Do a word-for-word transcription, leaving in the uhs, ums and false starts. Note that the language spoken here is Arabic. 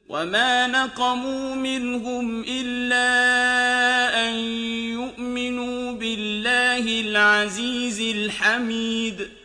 وما نقموا منهم إلا أن يؤمنوا بالله العزيز الحميد